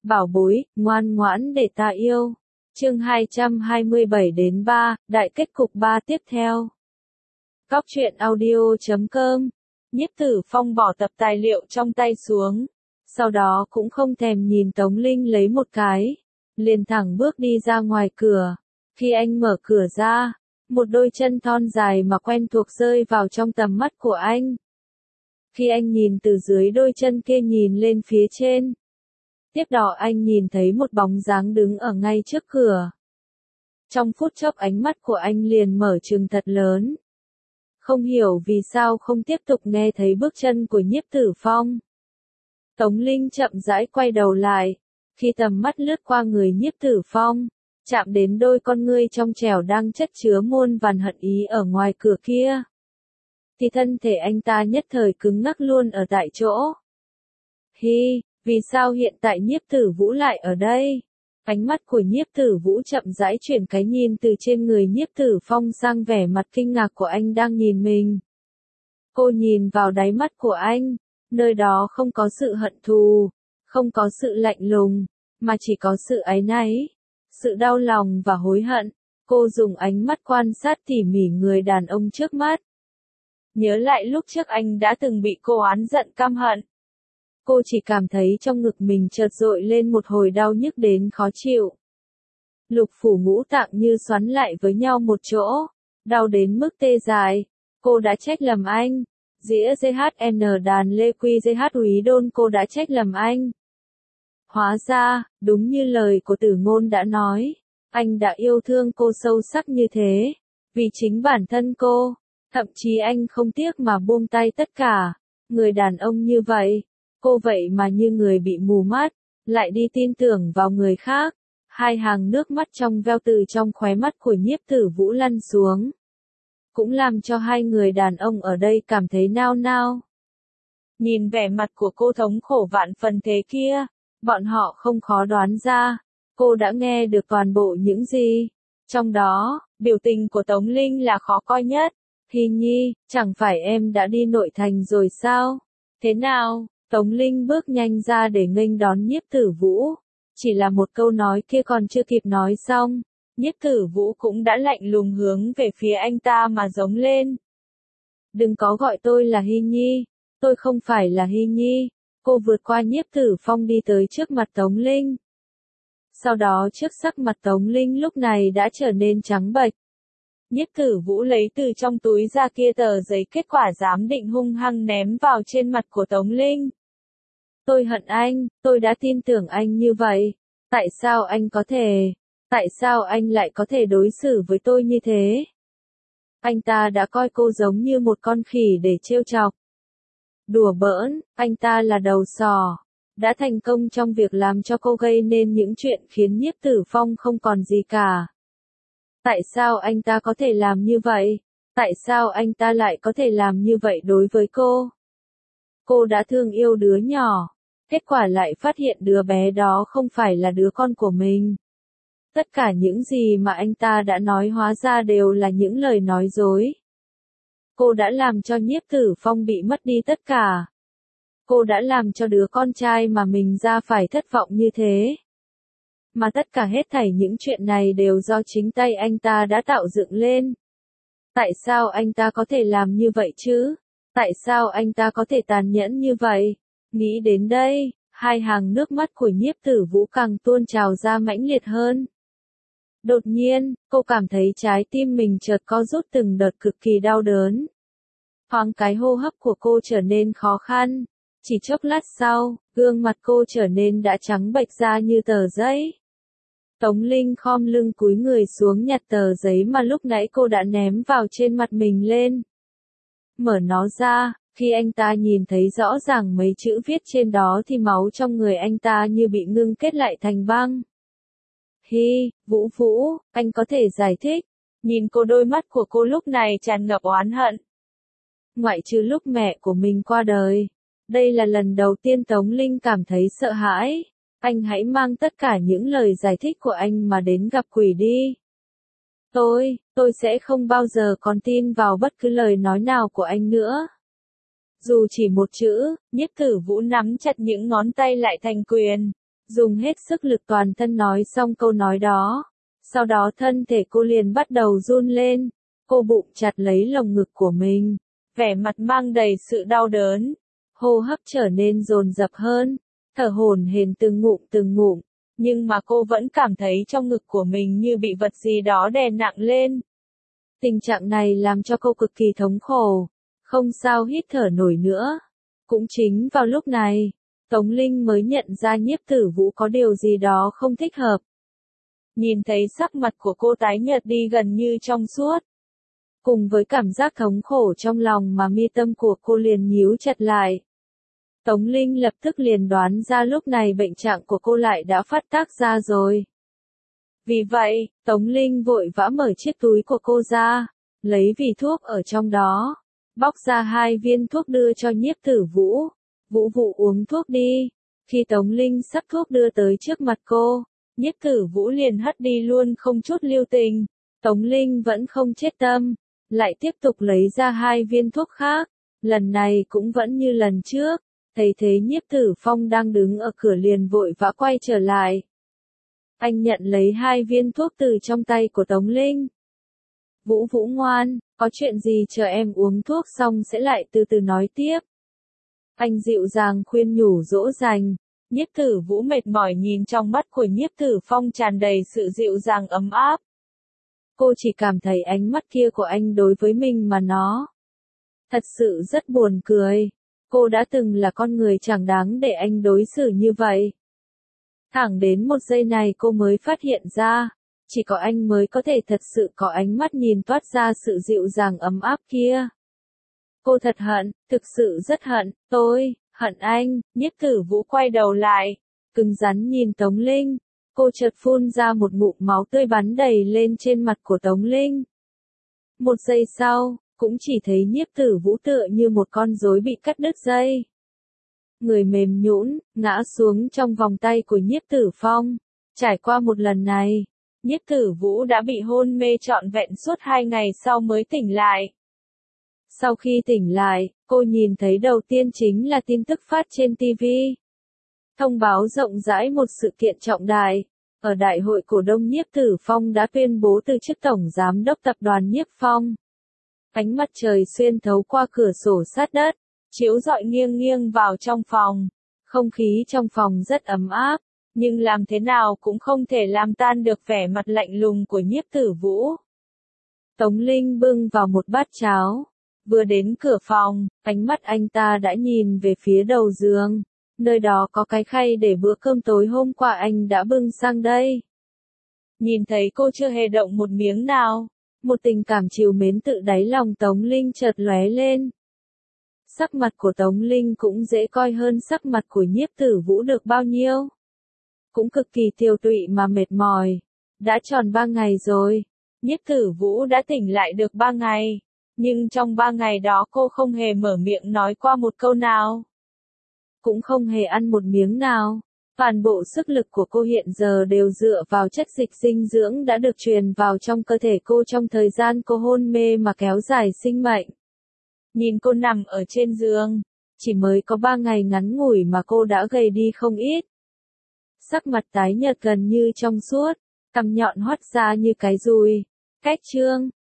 bảo bối, ngoan ngoãn để ta yêu. Chương 227-3, đại kết cục 3 tiếp theo. Cóc truyện audio.com. Nhiếp Tử Phong bỏ tập tài liệu trong tay xuống, sau đó cũng không thèm nhìn Tống Linh lấy một cái, liền thẳng bước đi ra ngoài cửa. Khi anh mở cửa ra, một đôi chân thon dài mà quen thuộc rơi vào trong tầm mắt của anh. Khi anh nhìn từ dưới đôi chân kia nhìn lên phía trên, tiếp đó anh nhìn thấy một bóng dáng đứng ở ngay trước cửa. Trong phút chốc ánh mắt của anh liền mở trừng thật lớn. Không hiểu vì sao không tiếp tục nghe thấy bước chân của Nhiếp Tử Phong. Tống Linh chậm rãi quay đầu lại, khi tầm mắt lướt qua người Nhiếp Tử Phong, chạm đến đôi con ngươi trong trẻo đang chất chứa muôn vàn hận ý ở ngoài cửa kia, thì thân thể anh ta nhất thời cứng ngắc luôn ở tại chỗ. Vì sao hiện tại Nhiếp Tử Vũ lại ở đây? Ánh mắt của Nhiếp Tử Vũ chậm rãi chuyển cái nhìn từ trên người Nhiếp Tử Phong sang vẻ mặt kinh ngạc của anh đang nhìn mình. Cô nhìn vào đáy mắt của anh, nơi đó không có sự hận thù, không có sự lạnh lùng, mà chỉ có sự áy náy, sự đau lòng và hối hận. Cô dùng ánh mắt quan sát tỉ mỉ người đàn ông trước mắt. Nhớ lại lúc trước anh đã từng bị cô oán giận căm hận. Cô chỉ cảm thấy trong ngực mình chợt dội lên một hồi đau nhức đến khó chịu. Lục phủ ngũ tạng như xoắn lại với nhau một chỗ, đau đến mức tê dại. Cô đã trách lầm anh. Dĩa GHN đàn Lê Quy GH Úy Đôn, cô đã trách lầm anh. Hóa ra, đúng như lời của Tử Ngôn đã nói, anh đã yêu thương cô sâu sắc như thế, vì chính bản thân cô, thậm chí anh không tiếc mà buông tay tất cả. Người đàn ông như vậy, cô vậy mà như người bị mù mắt, lại đi tin tưởng vào người khác. Hai hàng nước mắt trong veo từ trong khóe mắt của Nhiếp Tử Vũ lăn xuống, cũng làm cho hai người đàn ông ở đây cảm thấy nao nao. Nhìn vẻ mặt của cô thống khổ vạn phần thế kia, bọn họ không khó đoán ra, cô đã nghe được toàn bộ những gì. Trong đó, biểu tình của Tống Linh là khó coi nhất. Hy Nhi, chẳng phải em đã đi nội thành rồi sao? Thế nào? Tống Linh bước nhanh ra để nghênh đón Nhiếp Tử Vũ. Chỉ là một câu nói kia còn chưa kịp nói xong, Nhiếp Tử Vũ cũng đã lạnh lùng hướng về phía anh ta mà giống lên. Đừng có gọi tôi là Hy Nhi, tôi không phải là Hy Nhi. Cô vượt qua Nhiếp Tử Phong đi tới trước mặt Tống Linh. Sau đó trước sắc mặt Tống Linh lúc này đã trở nên trắng bệch. Nhiếp Tử Vũ lấy từ trong túi ra kia tờ giấy kết quả giám định hung hăng ném vào trên mặt của Tống Linh. Tôi hận anh, tôi đã tin tưởng anh như vậy. Tại sao anh lại có thể đối xử với tôi như thế? Anh ta đã coi cô giống như một con khỉ để trêu chọc. Đùa bỡn, anh ta là đầu sỏ, đã thành công trong việc làm cho cô gây nên những chuyện khiến Nhiếp Tử Phong không còn gì cả. Tại sao anh ta có thể làm như vậy? Tại sao anh ta lại có thể làm như vậy đối với cô? Cô đã thương yêu đứa nhỏ, kết quả lại phát hiện đứa bé đó không phải là đứa con của mình. Tất cả những gì mà anh ta đã nói hóa ra đều là những lời nói dối. Cô đã làm cho Nhiếp Tử Phong bị mất đi tất cả. Cô đã làm cho đứa con trai mà mình ra phải thất vọng như thế. Mà tất cả hết thảy những chuyện này đều do chính tay anh ta đã tạo dựng lên. Tại sao anh ta có thể làm như vậy chứ? Tại sao anh ta có thể tàn nhẫn như vậy? Nghĩ đến đây, hai hàng nước mắt của Nhiếp Tử Vũ càng tuôn trào ra mãnh liệt hơn. Đột nhiên, cô cảm thấy trái tim mình chợt co rút từng đợt cực kỳ đau đớn. Thoáng cái hô hấp của cô trở nên khó khăn. Chỉ chốc lát sau, gương mặt cô trở nên đã trắng bệch ra như tờ giấy. Tống Linh khom lưng cúi người xuống nhặt tờ giấy mà lúc nãy cô đã ném vào trên mặt mình lên. Mở nó ra, khi anh ta nhìn thấy rõ ràng mấy chữ viết trên đó thì máu trong người anh ta như bị ngưng kết lại thành băng. Vũ Vũ, anh có thể giải thích. Nhìn cô, đôi mắt của cô lúc này tràn ngập oán hận. Ngoại trừ lúc mẹ của mình qua đời, đây là lần đầu tiên Tống Linh cảm thấy sợ hãi. Anh hãy mang tất cả những lời giải thích của anh mà đến gặp quỷ đi. Tôi sẽ không bao giờ còn tin vào bất cứ lời nói nào của anh nữa. Dù chỉ một chữ, Nhiếp Tử Vũ nắm chặt những ngón tay lại thành quyền. dùng hết sức lực toàn thân nói xong câu nói đó. Sau đó thân thể cô liền bắt đầu run lên, cô bụng chặt lấy lồng ngực của mình, vẻ mặt mang đầy sự đau đớn, hô hấp trở nên dồn dập hơn, thở hổn hển từng ngụm, nhưng mà cô vẫn cảm thấy trong ngực của mình như bị vật gì đó đè nặng lên. Tình trạng này làm cho cô cực kỳ thống khổ, không sao hít thở nổi nữa. Cũng chính vào lúc này, Tống Linh mới nhận ra Nhiếp Tử Vũ có điều gì đó không thích hợp. Nhìn thấy sắc mặt của cô tái nhợt đi gần như trong suốt. Cùng với cảm giác thống khổ trong lòng mà mi tâm của cô liền nhíu chặt lại. Tống Linh lập tức liền đoán ra lúc này bệnh trạng của cô lại đã phát tác ra rồi. Vì vậy, Tống Linh vội vã mở chiếc túi của cô ra, lấy vỉ thuốc ở trong đó, bóc ra 2 viên thuốc đưa cho Nhiếp Tử Vũ. Vũ Vũ uống thuốc đi. Khi Tống Linh sắp thuốc đưa tới trước mặt cô, Nhiếp Tử Vũ liền hất đi luôn không chút lưu tình. Tống Linh vẫn không chết tâm, lại tiếp tục lấy ra 2 viên thuốc khác, lần này cũng vẫn như lần trước. Thấy thế Nhiếp Tử Phong đang đứng ở cửa liền vội vã quay trở lại. Anh nhận lấy 2 viên thuốc từ trong tay của Tống Linh. Vũ Vũ ngoan, có chuyện gì chờ em uống thuốc xong sẽ lại từ từ nói tiếp. Anh dịu dàng khuyên nhủ dỗ dành. Nhiếp Tử Vũ mệt mỏi nhìn trong mắt của Nhiếp Tử Phong tràn đầy sự dịu dàng ấm áp. Cô chỉ cảm thấy ánh mắt kia của anh đối với mình mà nó thật sự rất buồn cười. Cô đã từng là con người chẳng đáng để anh đối xử như vậy. Thẳng đến một giây này cô mới phát hiện ra, chỉ có anh mới có thể thật sự có ánh mắt nhìn toát ra sự dịu dàng ấm áp kia. Cô thật hận, thực sự rất hận, tôi hận anh. Nhiếp Tử Vũ quay đầu lại, cứng rắn nhìn Tống Linh. Cô chợt phun ra một ngụm máu tươi bắn đầy lên trên mặt của Tống Linh. Một giây sau, cũng chỉ thấy Nhiếp Tử Vũ tựa như một con rối bị cắt đứt dây. Người mềm nhũn, ngã xuống trong vòng tay của Nhiếp Tử Phong. Trải qua một lần này, Nhiếp Tử Vũ đã bị hôn mê trọn vẹn suốt 2 ngày sau mới tỉnh lại. Sau khi tỉnh lại, cô nhìn thấy đầu tiên chính là tin tức phát trên TV. Thông báo rộng rãi một sự kiện trọng đại. Ở đại hội cổ đông Nhiếp Tử Phong đã tuyên bố từ chức tổng giám đốc tập đoàn Nhiếp Phong. Ánh mặt trời xuyên thấu qua cửa sổ sát đất, chiếu rọi nghiêng nghiêng vào trong phòng. Không khí trong phòng rất ấm áp, nhưng làm thế nào cũng không thể làm tan được vẻ mặt lạnh lùng của Nhiếp Tử Vũ. Tống Linh bưng vào một bát cháo. Vừa đến cửa phòng, ánh mắt anh ta đã nhìn về phía đầu giường. Nơi đó có cái khay để bữa cơm tối hôm qua anh đã bưng sang đây. Nhìn thấy cô chưa hề động một miếng nào, một tình cảm trìu mến tự đáy lòng Tống Linh chợt lóe lên. Sắc mặt của Tống Linh cũng dễ coi hơn sắc mặt của Nhiếp Tử Vũ được bao nhiêu. Cũng cực kỳ tiêu tụy mà mệt mỏi. Đã tròn 3 ngày rồi. Nhiếp Tử Vũ đã tỉnh lại được 3 ngày. Nhưng trong 3 ngày đó cô không hề mở miệng nói qua một câu nào. Cũng không hề ăn một miếng nào. Toàn bộ sức lực của cô hiện giờ đều dựa vào chất dịch dinh dưỡng đã được truyền vào trong cơ thể cô trong thời gian cô hôn mê mà kéo dài sinh mệnh. Nhìn cô nằm ở trên giường, chỉ mới có 3 ngày ngắn ngủi mà cô đã gầy đi không ít. Sắc mặt tái nhợt gần như trong suốt, cằm nhọn hoắt ra như cái dùi. Cách chương